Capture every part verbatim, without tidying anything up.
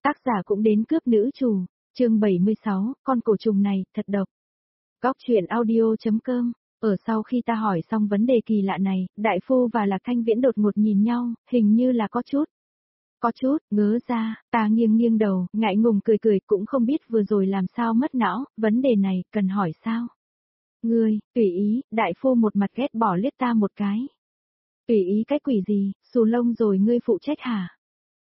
Tác giả cũng đến cướp nữ chủ, chương bảy mươi sáu, con cổ trùng này, thật độc. Góc truyện audio.com, ở sau khi ta hỏi xong vấn đề kỳ lạ này, Đại Phu và Lạc Thanh Viễn đột ngột nhìn nhau, hình như là có chút. Có chút, ngớ ra, ta nghiêng nghiêng đầu, ngại ngùng cười cười cũng không biết vừa rồi làm sao mất não, vấn đề này, cần hỏi sao? Ngươi, tùy ý, Đại Phu một mặt ghét bỏ liếc ta một cái. Tùy ý cái quỷ gì, xù lông rồi ngươi phụ trách hả?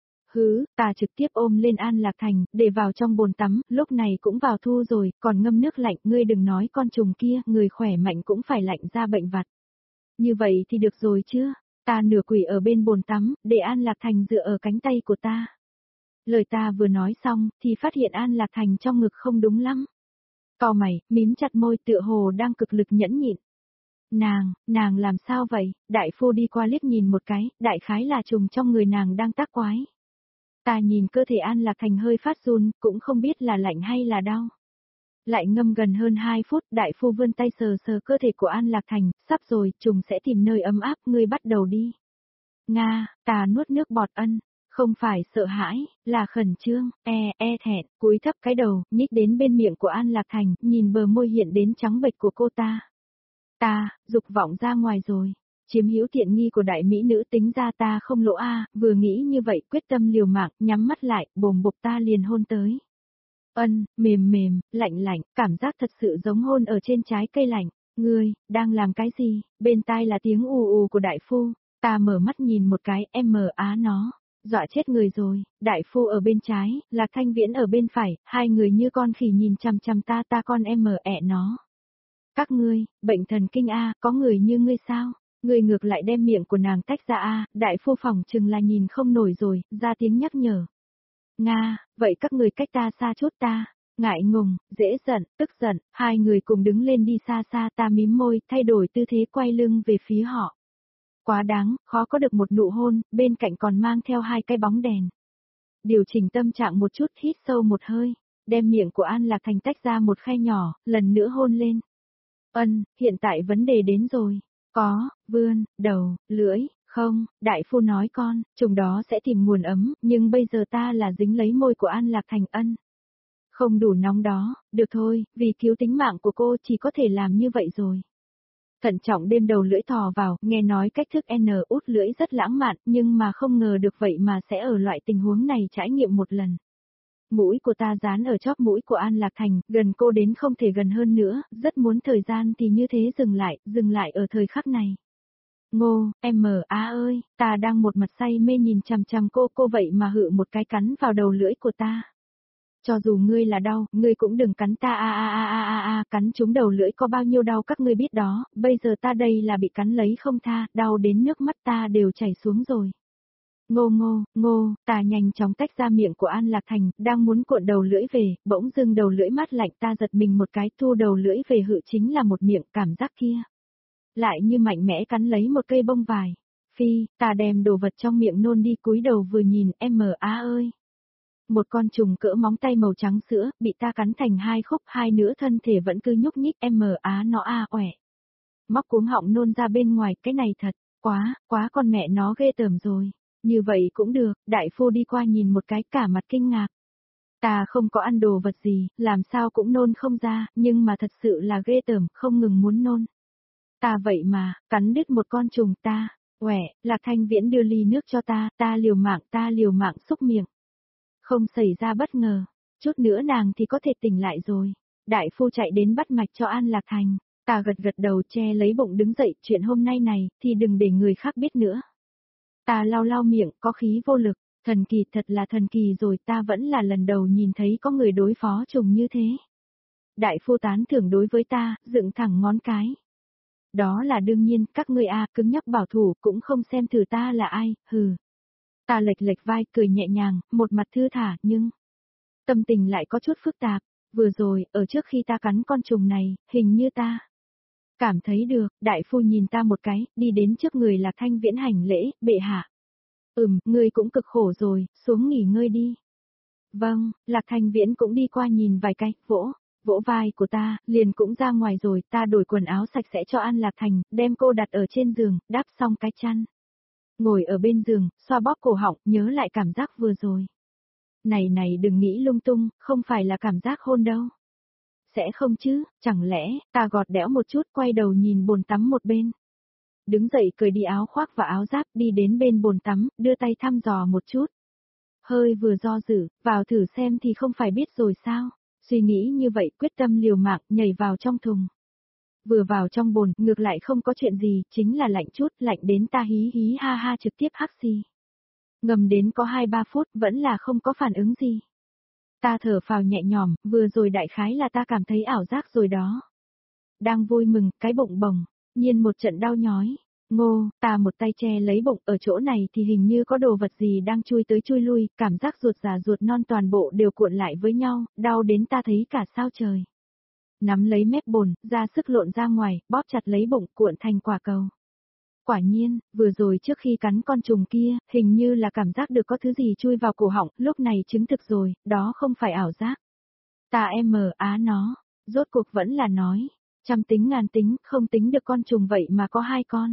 Hứ, ta trực tiếp ôm lên An Lạc Thành, để vào trong bồn tắm, lúc này cũng vào thu rồi, còn ngâm nước lạnh, ngươi đừng nói con trùng kia, người khỏe mạnh cũng phải lạnh ra bệnh vặt. Như vậy thì được rồi chứ, ta nửa quỷ ở bên bồn tắm, để An Lạc Thành dựa ở cánh tay của ta. Lời ta vừa nói xong, thì phát hiện An Lạc Thành trong ngực không đúng lắm. Cau mày, mím chặt môi tựa hồ đang cực lực nhẫn nhịn. Nàng, nàng làm sao vậy? Đại Phu đi qua liếc nhìn một cái, đại khái là trùng trong người nàng đang tác quái. Ta nhìn cơ thể An Lạc Thành hơi phát run, cũng không biết là lạnh hay là đau. Lại ngâm gần hơn hai phút, Đại Phu vươn tay sờ sờ cơ thể của An Lạc Thành, sắp rồi, trùng sẽ tìm nơi ấm áp, ngươi bắt đầu đi. Nga, ta nuốt nước bọt ân, không phải sợ hãi, là khẩn trương, e, e thẹn, cúi thấp cái đầu, nhích đến bên miệng của An Lạc Thành, nhìn bờ môi hiện đến trắng bệch của cô ta. Ta, dục vọng ra ngoài rồi. Chiếm hữu tiện nghi của đại mỹ nữ tính ra ta không lỗ a, vừa nghĩ như vậy quyết tâm liều mạng, nhắm mắt lại, bồm bộp ta liền hôn tới. Ân, mềm mềm, lạnh lạnh, cảm giác thật sự giống hôn ở trên trái cây lạnh. Ngươi, đang làm cái gì? Bên tai là tiếng ù ù của Đại Phu, ta mở mắt nhìn một cái, em mờ á nó, dọa chết người rồi, Đại Phu ở bên trái, Lạc Thanh Viễn ở bên phải, hai người như con khỉ nhìn chằm chằm ta ta con em mờ ẹ nó. Các ngươi, bệnh thần kinh a, có người như ngươi sao? Người ngược lại đem miệng của nàng tách ra a, Đại Phu phòng chừng là nhìn không nổi rồi, ra tiếng nhắc nhở. Nga, vậy các người cách ta xa chút ta. Ngại ngùng, dễ giận, tức giận, hai người cùng đứng lên đi xa xa, ta mím môi, thay đổi tư thế quay lưng về phía họ. Quá đáng, khó có được một nụ hôn, bên cạnh còn mang theo hai cái bóng đèn. Điều chỉnh tâm trạng một chút, hít sâu một hơi, đem miệng của An Lạc Thành tách ra một khe nhỏ, lần nữa hôn lên. Ân, hiện tại vấn đề đến rồi. Có, vươn, đầu, lưỡi, không, Đại Phu nói con, trùng đó sẽ tìm nguồn ấm, nhưng bây giờ ta là dính lấy môi của An Lạc Thành ân. Không đủ nóng đó, được thôi, vì cứu tính mạng của cô chỉ có thể làm như vậy rồi. Thận trọng đêm đầu lưỡi thò vào, nghe nói cách thức N út lưỡi rất lãng mạn, nhưng mà không ngờ được vậy mà sẽ ở loại tình huống này trải nghiệm một lần. Mũi của ta dán ở chóp mũi của An Lạc Thành, gần cô đến không thể gần hơn nữa, rất muốn thời gian thì như thế dừng lại, dừng lại ở thời khắc này. Ngô, em mờ á ơi, ta đang một mặt say mê nhìn chằm chằm cô, cô vậy mà hự một cái cắn vào đầu lưỡi của ta. Cho dù ngươi là đau, ngươi cũng đừng cắn ta a a a a a a, cắn trúng đầu lưỡi có bao nhiêu đau các ngươi biết đó, bây giờ ta đây là bị cắn lấy không tha, đau đến nước mắt ta đều chảy xuống rồi. Ngô ngô, ngô, ta nhanh chóng tách ra miệng của An Lạc Thành, đang muốn cuộn đầu lưỡi về, bỗng dưng đầu lưỡi mát lạnh ta giật mình một cái thu đầu lưỡi về hự chính là một miệng cảm giác kia. Lại như mạnh mẽ cắn lấy một cây bông vải. Phi, ta đem đồ vật trong miệng nôn đi cúi đầu vừa nhìn em mờ á ơi. Một con trùng cỡ móng tay màu trắng sữa, bị ta cắn thành hai khúc, hai nửa thân thể vẫn cứ nhúc nhích em mờ á nó a à, oẻ. Móc cuống họng nôn ra bên ngoài, cái này thật, quá, quá con mẹ nó ghê tởm rồi. Như vậy cũng được, Đại Phu đi qua nhìn một cái cả mặt kinh ngạc. Ta không có ăn đồ vật gì, làm sao cũng nôn không ra, nhưng mà thật sự là ghê tởm, không ngừng muốn nôn. Ta vậy mà, cắn đứt một con trùng ta, uẻ, Lạc Thanh Viễn đưa ly nước cho ta, ta liều mạng, ta liều mạng xúc miệng. Không xảy ra bất ngờ, chút nữa nàng thì có thể tỉnh lại rồi. Đại Phu chạy đến bắt mạch cho An Lạc Thành, ta gật gật đầu che lấy bụng đứng dậy, chuyện hôm nay này, thì đừng để người khác biết nữa. Ta lau lau miệng, có khí vô lực, thần kỳ thật là thần kỳ rồi, ta vẫn là lần đầu nhìn thấy có người đối phó trùng như thế. Đại Phu tán thưởng đối với ta, dựng thẳng ngón cái. Đó là đương nhiên, các ngươi a cứng nhắc bảo thủ cũng không xem thử ta là ai, hừ. Ta lệch lệch vai cười nhẹ nhàng, một mặt thư thả nhưng tâm tình lại có chút phức tạp, vừa rồi, ở trước khi ta cắn con trùng này, hình như ta cảm thấy được, Đại Phu nhìn ta một cái, đi đến trước người Lạc Thanh Viễn hành lễ, bệ hạ. Ừm, ngươi cũng cực khổ rồi, xuống nghỉ ngơi đi. Vâng, Lạc Thanh Viễn cũng đi qua nhìn vài cái, vỗ, vỗ vai của ta, liền cũng ra ngoài rồi, ta đổi quần áo sạch sẽ cho An Lạc Thành, đem cô đặt ở trên giường, đắp xong cái chăn. Ngồi ở bên giường, xoa bóp cổ họng, nhớ lại cảm giác vừa rồi. Này này đừng nghĩ lung tung, không phải là cảm giác hôn đâu. Sẽ không chứ, chẳng lẽ, ta gọt đẽo một chút quay đầu nhìn bồn tắm một bên. Đứng dậy cởi đi áo khoác và áo giáp đi đến bên bồn tắm, đưa tay thăm dò một chút. Hơi vừa do dự, vào thử xem thì không phải biết rồi sao. Suy nghĩ như vậy quyết tâm liều mạng nhảy vào trong thùng. Vừa vào trong bồn, ngược lại không có chuyện gì, chính là lạnh chút, lạnh đến ta hí hí ha ha trực tiếp hắc xì. Ngầm đến có hai ba phút vẫn là không có phản ứng gì. Ta thở phào nhẹ nhõm, vừa rồi đại khái là ta cảm thấy ảo giác rồi đó. Đang vui mừng, cái bụng bồng, nhiên một trận đau nhói. Ngô, ta một tay che lấy bụng, ở chỗ này thì hình như có đồ vật gì đang chui tới chui lui, cảm giác ruột già ruột non toàn bộ đều cuộn lại với nhau, đau đến ta thấy cả sao trời. Nắm lấy mép bồn, ra sức lộn ra ngoài, bóp chặt lấy bụng cuộn thành quả cầu. Quả nhiên, vừa rồi trước khi cắn con trùng kia, hình như là cảm giác được có thứ gì chui vào cổ họng, lúc này chứng thực rồi, đó không phải ảo giác. Ta em mờ á nó, rốt cuộc vẫn là nói, trăm tính ngàn tính, không tính được con trùng vậy mà có hai con.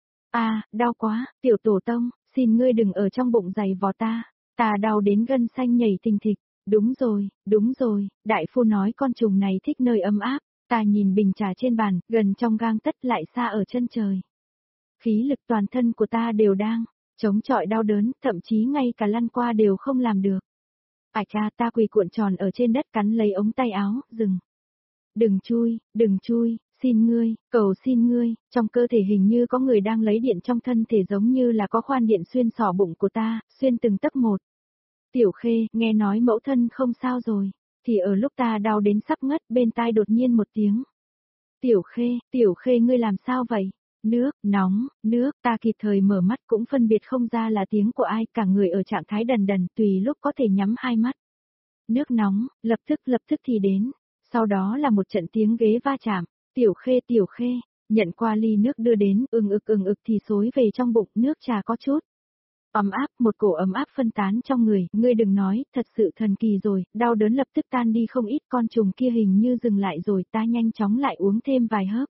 À, đau quá, tiểu tổ tông, xin ngươi đừng ở trong bụng giày vò ta, ta đau đến gân xanh nhảy thình thịch. Đúng rồi, đúng rồi, đại phu nói con trùng này thích nơi ấm áp, ta nhìn bình trà trên bàn, gần trong gang tấc lại xa ở chân trời. Khí lực toàn thân của ta đều đang chống chọi đau đớn, thậm chí ngay cả lăn qua đều không làm được. Ảch ra ta quỳ cuộn tròn ở trên đất cắn lấy ống tay áo, dừng. Đừng chui, đừng chui, xin ngươi, cầu xin ngươi, trong cơ thể hình như có người đang lấy điện trong thân thể giống như là có khoan điện xuyên xỏ bụng của ta, xuyên từng tấc một. Tiểu Khê, nghe nói mẫu thân không sao rồi, thì ở lúc ta đau đến sắp ngất bên tai đột nhiên một tiếng. Tiểu Khê, Tiểu Khê ngươi làm sao vậy? Nước, nóng, nước, ta kịp thời mở mắt cũng phân biệt không ra là tiếng của ai, cả người ở trạng thái đần đần, tùy lúc có thể nhắm hai mắt. Nước nóng, lập tức lập tức thì đến, sau đó là một trận tiếng ghế va chạm, Tiểu Khê Tiểu Khê, nhận qua ly nước đưa đến, ừng ực ừng ực thì xối về trong bụng, nước trà có chút. Ấm áp, một cổ ấm áp phân tán trong người, ngươi đừng nói, thật sự thần kỳ rồi, đau đớn lập tức tan đi không ít, con trùng kia hình như dừng lại rồi, ta nhanh chóng lại uống thêm vài hớp.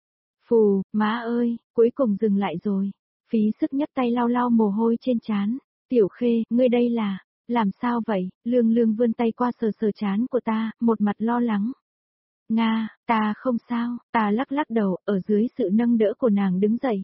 Phù, má ơi, cuối cùng dừng lại rồi. Phí sức nhấc tay lau lau mồ hôi trên trán. Tiểu Khê, ngươi đây là, làm sao vậy? Lương Lương vươn tay qua sờ sờ trán của ta, một mặt lo lắng. Nga, ta không sao, ta lắc lắc đầu, ở dưới sự nâng đỡ của nàng đứng dậy.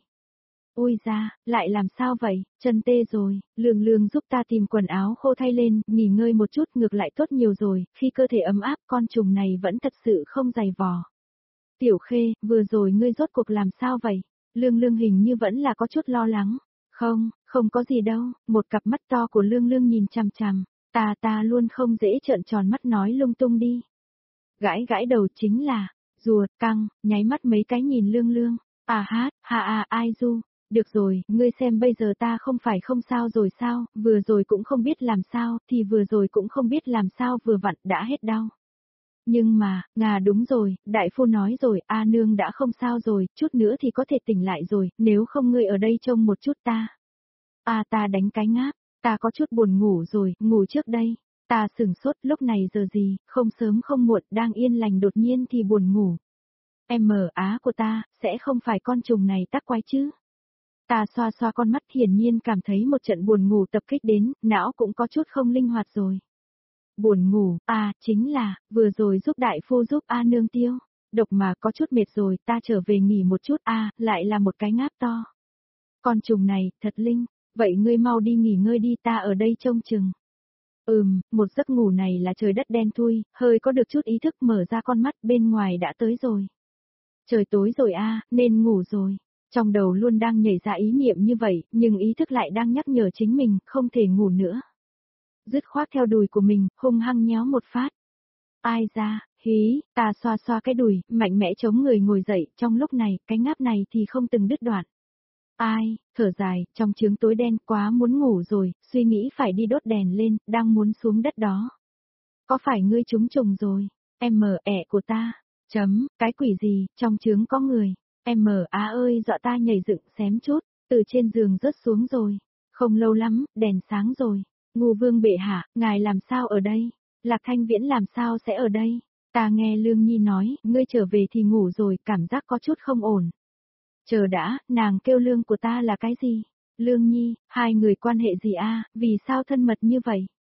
Ôi da, lại làm sao vậy, chân tê rồi, Lương Lương giúp ta tìm quần áo khô thay lên, nghỉ ngơi một chút ngược lại tốt nhiều rồi, khi cơ thể ấm áp con trùng này vẫn thật sự không dày vò. Tiểu Khê, vừa rồi ngươi rốt cuộc làm sao vậy? Lương Lương hình như vẫn là có chút lo lắng. Không, không có gì đâu, một cặp mắt to của Lương Lương nhìn chằm chằm, ta ta luôn không dễ trợn tròn mắt nói lung tung đi. Gãi gãi đầu chính là, rùa, căng, nháy mắt mấy cái nhìn Lương Lương, à hát, ha à ai du. Được rồi, ngươi xem bây giờ ta không phải không sao rồi sao, vừa rồi cũng không biết làm sao, thì vừa rồi cũng không biết làm sao vừa vặn đã hết đau. Nhưng mà, ngà đúng rồi, đại phu nói rồi, A nương đã không sao rồi, chút nữa thì có thể tỉnh lại rồi, nếu không ngươi ở đây trông một chút ta. A ta đánh cái ngáp, ta có chút buồn ngủ rồi, ngủ trước đây. Ta sửng sốt lúc này giờ gì, không sớm không muộn, đang yên lành đột nhiên thì buồn ngủ. Em mở á của ta, sẽ không phải con trùng này tắc quái chứ. Ta xoa xoa con mắt hiển nhiên cảm thấy một trận buồn ngủ tập kích đến, não cũng có chút không linh hoạt rồi. Buồn ngủ, à, chính là, vừa rồi giúp đại phu giúp A nương tiêu. Độc mà có chút mệt rồi, ta trở về nghỉ một chút, a lại là một cái ngáp to. Con trùng này, thật linh, vậy ngươi mau đi nghỉ ngơi đi, ta ở đây trông chừng. Ừm, một giấc ngủ này là trời đất đen thui, hơi có được chút ý thức mở ra con mắt bên ngoài đã tới rồi. Trời tối rồi a nên ngủ rồi. Trong đầu luôn đang nhảy ra ý niệm như vậy, nhưng ý thức lại đang nhắc nhở chính mình, không thể ngủ nữa. Dứt khoát theo đùi của mình, hung hăng nhéo một phát. Ai ra, hí, ta xoa xoa cái đùi, mạnh mẽ chống người ngồi dậy, trong lúc này, cái ngáp này thì không từng đứt đoạn. Ai, thở dài, trong trướng tối đen quá muốn ngủ rồi, suy nghĩ phải đi đốt đèn lên, đang muốn xuống đất đó. Có phải ngươi trúng trùng rồi? Em mờ ẹ của ta. Chấm, cái quỷ gì, trong trướng có người. Em mờ á ơi dọa ta nhảy dựng xém chút, từ trên giường rớt xuống rồi. Không lâu lắm, đèn sáng rồi. Ngô vương bệ hạ, ngài làm sao ở đây? Lạc Thanh Viễn làm sao sẽ ở đây? Ta nghe Lương Nhi nói, ngươi trở về thì ngủ rồi, cảm giác có chút không ổn. Chờ đã, nàng kêu lương của ta là cái gì? Lương Nhi, hai người quan hệ gì a? Vì sao thân mật như vậy?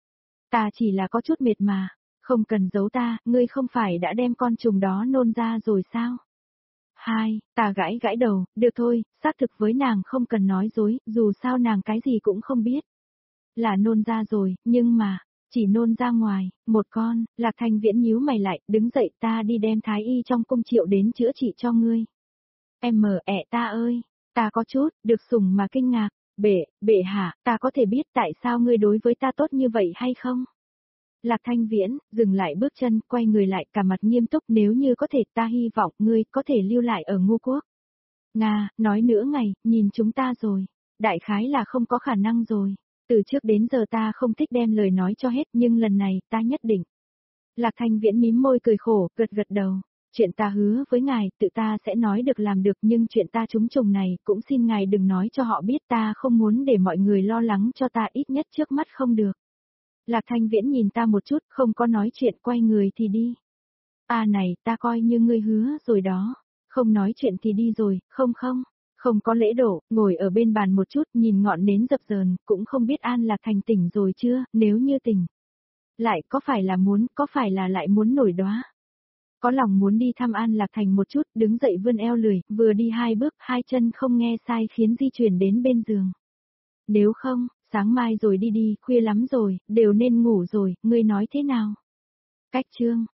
Ta chỉ là có chút mệt mà, không cần giấu ta, ngươi không phải đã đem con trùng đó nôn ra rồi sao? Hai, ta gãi gãi đầu, được thôi, xác thực với nàng không cần nói dối, dù sao nàng cái gì cũng không biết. Là nôn ra rồi, nhưng mà, chỉ nôn ra ngoài, một con, Lạc Thanh Viễn nhíu mày lại, đứng dậy ta đi đem thái y trong cung triệu đến chữa trị cho ngươi. Em mờ ẹ ta ơi, ta có chút, được sủng mà kinh ngạc, bệ, bệ hạ, ta có thể biết tại sao ngươi đối với ta tốt như vậy hay không? Lạc Thanh Viễn, dừng lại bước chân, quay người lại cả mặt nghiêm túc nếu như có thể ta hy vọng ngươi có thể lưu lại ở Ngô Quốc. Nga, nói nữa ngày, nhìn chúng ta rồi. Đại khái là không có khả năng rồi. Từ trước đến giờ ta không thích đem lời nói cho hết nhưng lần này ta nhất định. Lạc Thanh Viễn mím môi cười khổ, gật gật đầu. Chuyện ta hứa với ngài, tự ta sẽ nói được làm được nhưng chuyện ta trúng trùng này cũng xin ngài đừng nói cho họ biết ta không muốn để mọi người lo lắng cho ta ít nhất trước mắt không được. Lạc Thanh Viễn nhìn ta một chút, không có nói chuyện quay người thì đi. À này, ta coi như ngươi hứa rồi đó. Không nói chuyện thì đi rồi, không không. Không có lễ độ, ngồi ở bên bàn một chút nhìn ngọn nến dập dờn, cũng không biết An Lạc Thành tỉnh rồi chưa, nếu như tỉnh. Lại có phải là muốn, có phải là lại muốn nổi đóa. Có lòng muốn đi thăm An Lạc Thành một chút, đứng dậy vươn eo lười, vừa đi hai bước, hai chân không nghe sai khiến di chuyển đến bên giường. Nếu không, sáng mai rồi đi đi, khuya lắm rồi, đều nên ngủ rồi, ngươi nói thế nào? Cách chương.